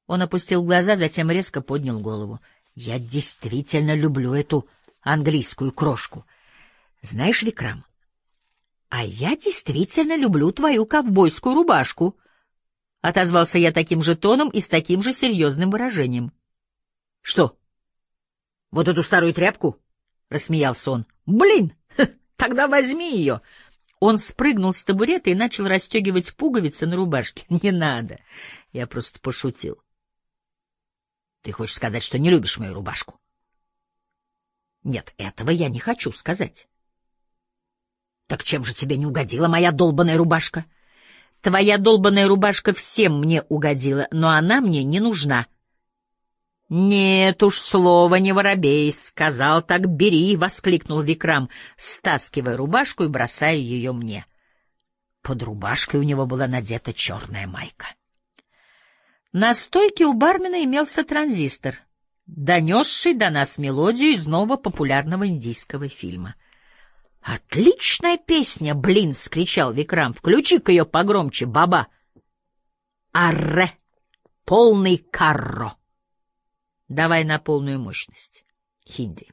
Он опустил глаза, затем резко поднял голову. «Я действительно люблю эту английскую крошку. Знаешь, Викрам, а я действительно люблю твою ковбойскую рубашку», — отозвался я таким же тоном и с таким же серьезным выражением. «Что, вот эту старую тряпку?» — рассмеялся он. «Блин, тогда возьми ее!» Он спрыгнул с табурета и начал расстегивать пуговицы на рубашке. «Не надо, я просто пошутил». «Ты хочешь сказать, что не любишь мою рубашку?» «Нет, этого я не хочу сказать». «Так чем же тебе не угодила моя долбаная рубашка?» «Твоя долбаная рубашка всем мне угодила, но она мне не нужна». «Нет уж, слово не воробей, сказал так бери», — воскликнул Викрам, стаскивая рубашку и бросая ее мне. Под рубашкой у него была надета черная майка. На стойке у бармена имелся транзистор, донесший до нас мелодию из нового популярного индийского фильма. «Отличная песня, блин!» — вскричал Викрам. «Включи-ка ее погромче, баба!» «Арре! Полный карро!» «Давай на полную мощность». Хинди.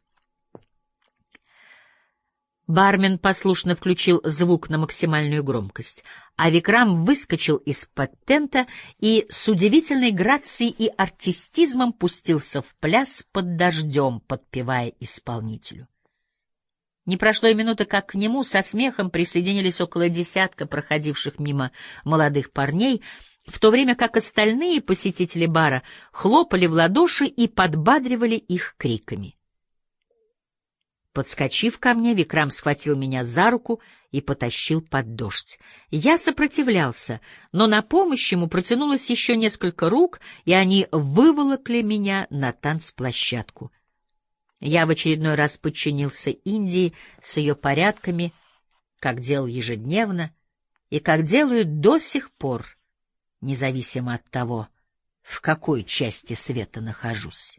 Бармен послушно включил звук на максимальную громкость, а Викрам выскочил из-под тента и с удивительной грацией и артистизмом пустился в пляс под дождем, подпевая исполнителю. Не прошло и минуты, как к нему со смехом присоединились около десятка проходивших мимо молодых парней, в то время как остальные посетители бара хлопали в ладоши и подбадривали их криками. Подскочив ко мне, Викрам схватил меня за руку и потащил под дождь. Я сопротивлялся, но на помощь ему протянулось еще несколько рук, и они выволокли меня на танцплощадку. Я в очередной раз подчинился Индии с ее порядками, как делал ежедневно и как делаю до сих пор, независимо от того, в какой части света нахожусь.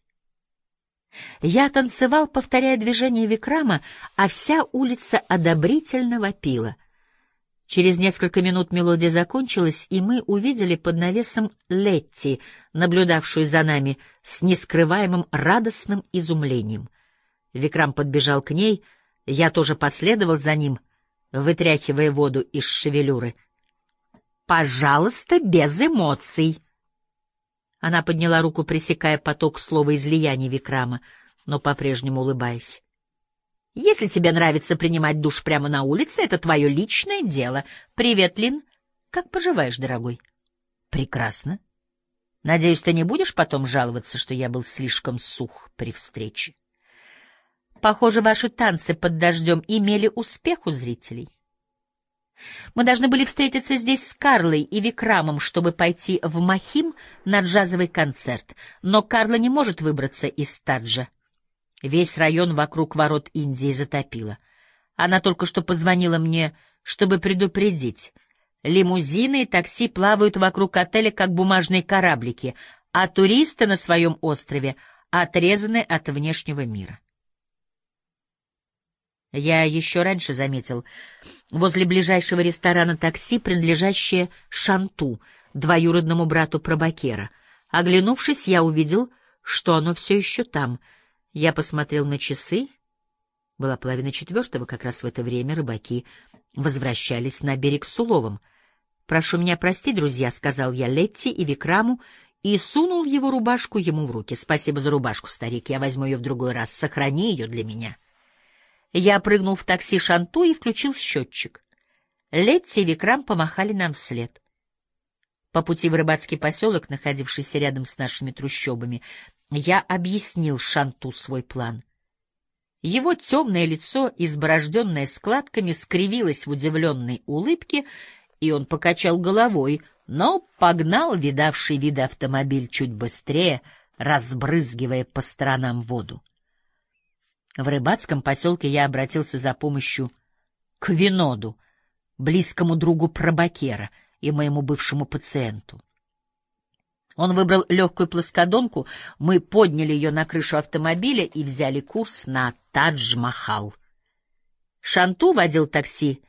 Я танцевал, повторяя движения Викрама, а вся улица одобрительно вопила. Через несколько минут мелодия закончилась, и мы увидели под навесом Летти, наблюдавшую за нами с нескрываемым радостным изумлением. Викрам подбежал к ней, я тоже последовал за ним, вытряхивая воду из шевелюры. «Пожалуйста, без эмоций!» Она подняла руку, пресекая поток словоизлияний Викрама, но по-прежнему улыбаясь. «Если тебе нравится принимать душ прямо на улице, это твое личное дело. Привет, Лин. Как поживаешь, дорогой?» «Прекрасно. Надеюсь, ты не будешь потом жаловаться, что я был слишком сух при встрече?» «Похоже, ваши танцы под дождем имели успех у зрителей. Мы должны были встретиться здесь с Карлой и Викрамом, чтобы пойти в Махим на джазовый концерт, но Карла не может выбраться из Таджа. Весь район вокруг ворот Индии затопило. Она только что позвонила мне, чтобы предупредить. Лимузины и такси плавают вокруг отеля, как бумажные кораблики, а туристы на своем острове отрезаны от внешнего мира. Я еще раньше заметил возле ближайшего ресторана такси, принадлежащее Шанту, двоюродному брату Прабакера. Оглянувшись, я увидел, что оно все еще там. Я посмотрел на часы. Была 3:30, как раз в это время рыбаки возвращались на берег с уловом. «Прошу меня простить, друзья», — сказал я Летти и Викраму и сунул его рубашку ему в руки. «Спасибо за рубашку, старик, я возьму ее в другой раз. Сохрани ее для меня». Я прыгнул в такси Шанту и включил счетчик. Летти и Викрам помахали нам вслед. По пути в рыбацкий поселок, находившийся рядом с нашими трущобами, я объяснил Шанту свой план. Его темное лицо, изборожденное складками, скривилось в удивленной улыбке, и он покачал головой, но погнал видавший виды автомобиль чуть быстрее, разбрызгивая по сторонам воду. В рыбацком поселке я обратился за помощью к Виноду, близкому другу Прабакера и моему бывшему пациенту. Он выбрал легкую плоскодонку, мы подняли ее на крышу автомобиля и взяли курс на Тадж-Махал. Шанту водил такси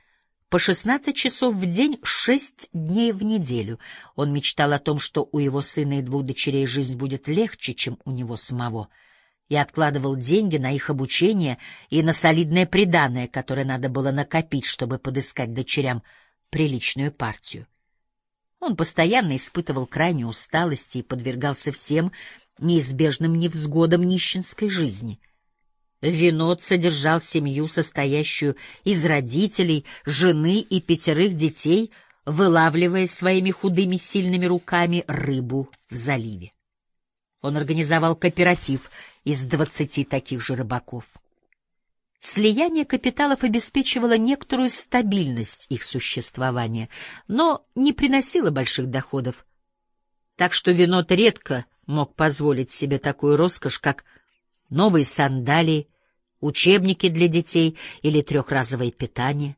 по 16 часов в день, 6 дней в неделю. Он мечтал о том, что у его сына и 2 дочерей жизнь будет легче, чем у него самого, и откладывал деньги на их обучение и на солидное приданое, которое надо было накопить, чтобы подыскать дочерям приличную партию. Он постоянно испытывал крайнюю усталость и подвергался всем неизбежным невзгодам нищенской жизни. Винод содержал семью, состоящую из родителей, жены и 5 детей, вылавливая своими худыми сильными руками рыбу в заливе. Он организовал кооператив из 20 таких же рыбаков. Слияние капиталов обеспечивало некоторую стабильность их существования, но не приносило больших доходов, так что Винод редко мог позволить себе такую роскошь, как новые сандалии, учебники для детей или 3-разовое питание.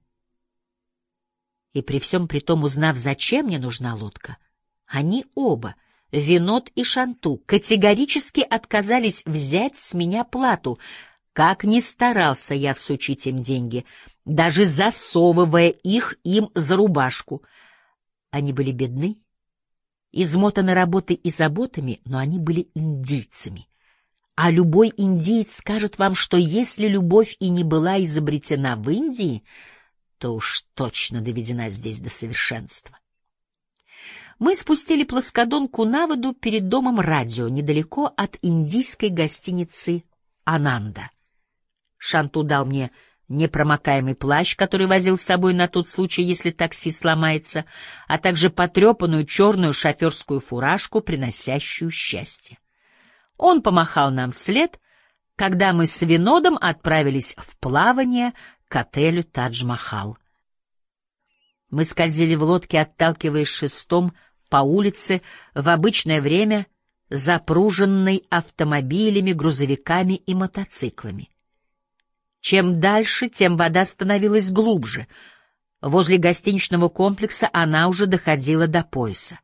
И при всем при том, узнав, зачем мне нужна лодка, они оба, Винод и Шанту, категорически отказались взять с меня плату, как ни старался я всучить им деньги, даже засовывая их им за рубашку. Они были бедны, измотаны работой и заботами, но они были индийцами. А любой индиец скажет вам, что если любовь и не была изобретена в Индии, то уж точно доведена здесь до совершенства. Мы спустили плоскодонку на воду перед домом радио, недалеко от индийской гостиницы «Ананда». Шанту дал мне непромокаемый плащ, который возил с собой на тот случай, если такси сломается, а также потрепанную черную шоферскую фуражку, приносящую счастье. Он помахал нам вслед, когда мы с Винодом отправились в плавание к отелю «Тадж-Махал». Мы скользили в лодке, отталкиваясь шестом по улице, в обычное время запруженной автомобилями, грузовиками и мотоциклами. Чем дальше, тем вода становилась глубже. Возле гостиничного комплекса она уже доходила до пояса.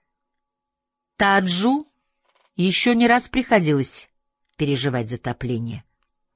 Таджу еще не раз приходилось переживать затопление.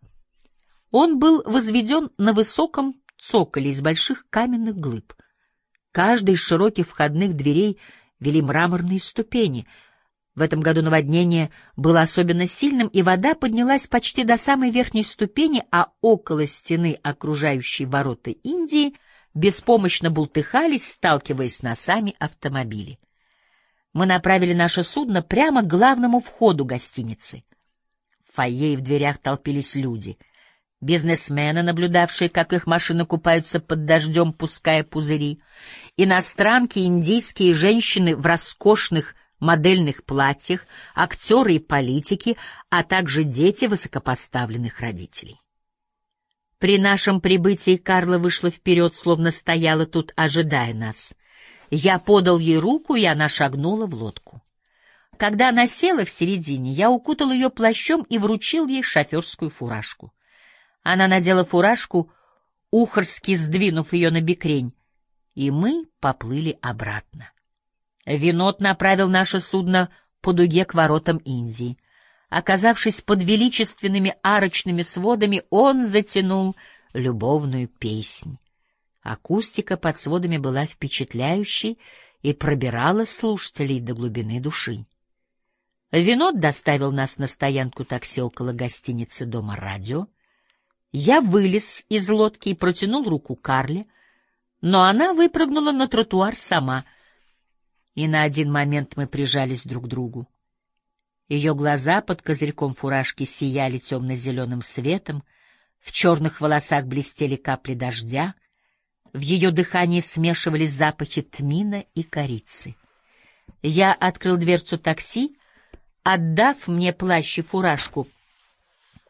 Он был возведен на высоком цоколе из больших каменных глыб. Каждой из широких входных дверей вели мраморные ступени. В этом году наводнение было особенно сильным, и вода поднялась почти до самой верхней ступени, а около стены, окружающей ворота Индии, беспомощно бултыхались, сталкиваясь носами автомобили. Мы направили наше судно прямо к главному входу гостиницы. В фойе и в дверях толпились люди. Бизнесмены, наблюдавшие, как их машины купаются под дождем, пуская пузыри, иностранки, индийские женщины в роскошных модельных платьях, актеры и политики, а также дети высокопоставленных родителей. При нашем прибытии Карла вышла вперед, словно стояла тут, ожидая нас. Я подал ей руку, и она шагнула в лодку. Когда она села в середине, я укутал ее плащом и вручил ей шоферскую фуражку. Она надела фуражку, ухорски сдвинув ее на бекрень, и мы поплыли обратно. Винод направил наше судно по дуге к воротам Индии. Оказавшись под величественными арочными сводами, он затянул любовную песнь. Акустика под сводами была впечатляющей и пробирала слушателей до глубины души. Винод доставил нас на стоянку такси около гостиницы дома радио. Я вылез из лодки и протянул руку Карле, но она выпрыгнула на тротуар сама, и на один момент мы прижались друг к другу. Ее глаза под козырьком фуражки сияли темно-зеленым светом, в черных волосах блестели капли дождя, в ее дыхании смешивались запахи тмина и корицы. Я открыл дверцу такси, отдав мне плащ и фуражку,